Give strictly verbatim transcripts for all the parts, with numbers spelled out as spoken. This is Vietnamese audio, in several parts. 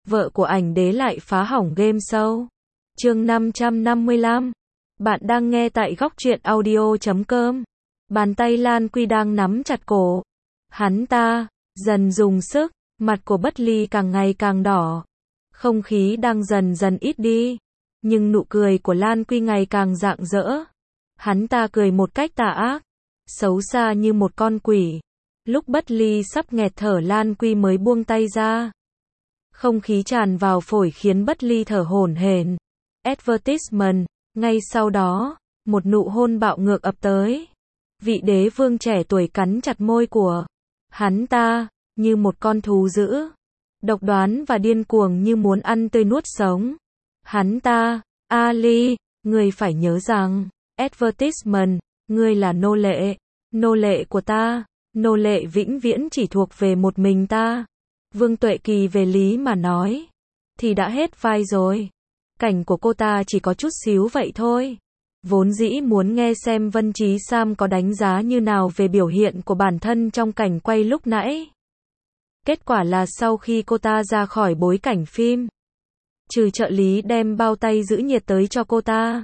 vợ của ảnh đế lại phá hỏng game show. Chương năm trăm năm mươi lăm. Bạn đang nghe tại góc truyện audio chấm com. Bàn tay Lan Quy đang nắm chặt cổ hắn ta, dần dùng sức, mặt của Bất Ly càng ngày càng đỏ. Không khí đang dần dần ít đi, nhưng nụ cười của Lan Quy ngày càng rạng rỡ. Hắn ta cười một cách tà ác, xấu xa như một con quỷ. Lúc Bất Ly sắp nghẹt thở, Lan Quy mới buông tay ra. Không khí tràn vào phổi khiến Bất Ly thở hổn hển. Advertisement. Ngay sau đó, một nụ hôn bạo ngược ập tới. Vị đế vương trẻ tuổi cắn chặt môi của hắn ta, như một con thú dữ, độc đoán và điên cuồng như muốn ăn tươi nuốt sống. Hắn ta, Ali, ngươi phải nhớ rằng, advertisement, ngươi là nô lệ, nô lệ của ta, nô lệ vĩnh viễn chỉ thuộc về một mình ta. Vương Tuệ Kỳ về lý mà nói, thì đã hết vai rồi. Cảnh của cô ta chỉ có chút xíu vậy thôi. Vốn dĩ muốn nghe xem Vân Chí Sam có đánh giá như nào về biểu hiện của bản thân trong cảnh quay lúc nãy. Kết quả là sau khi cô ta ra khỏi bối cảnh phim, trừ trợ lý đem bao tay giữ nhiệt tới cho cô ta,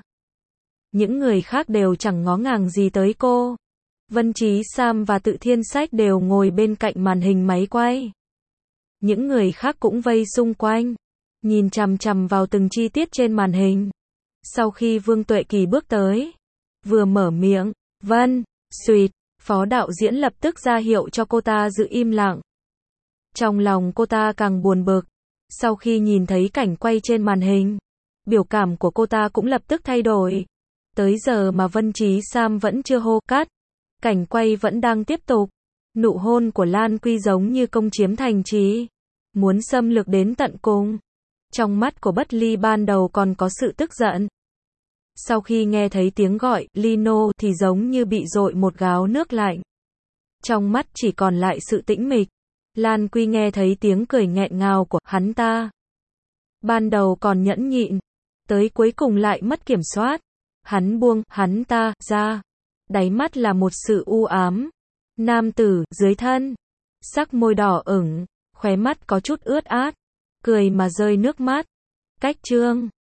những người khác đều chẳng ngó ngàng gì tới cô. Vân Chí Sam và Tự Thiên Sách đều ngồi bên cạnh màn hình máy quay. Những người khác cũng vây xung quanh, nhìn chằm chằm vào từng chi tiết trên màn hình. Sau khi Vương Tuệ Kỳ bước tới, vừa mở miệng, Vân, suýt, phó đạo diễn lập tức ra hiệu cho cô ta giữ im lặng. Trong lòng cô ta càng buồn bực. Sau khi nhìn thấy cảnh quay trên màn hình, biểu cảm của cô ta cũng lập tức thay đổi. Tới giờ mà Vân Chí Sam vẫn chưa hô cắt. Cảnh quay vẫn đang tiếp tục. Nụ hôn của Lan Quy giống như công chiếm thành trì, muốn xâm lược đến tận cùng. Trong mắt của Bất Ly ban đầu còn có sự tức giận. Sau khi nghe thấy tiếng gọi Lino thì giống như bị dội một gáo nước lạnh. Trong mắt chỉ còn lại sự tĩnh mịch. Lan Quy nghe thấy tiếng cười nghẹn ngào của hắn ta. Ban đầu còn nhẫn nhịn, tới cuối cùng lại mất kiểm soát. Hắn buông hắn ta ra. Đáy mắt là một sự u ám. Nam tử dưới thân, sắc môi đỏ ửng, khóe mắt có chút ướt át, cười mà rơi nước mắt. Cách chương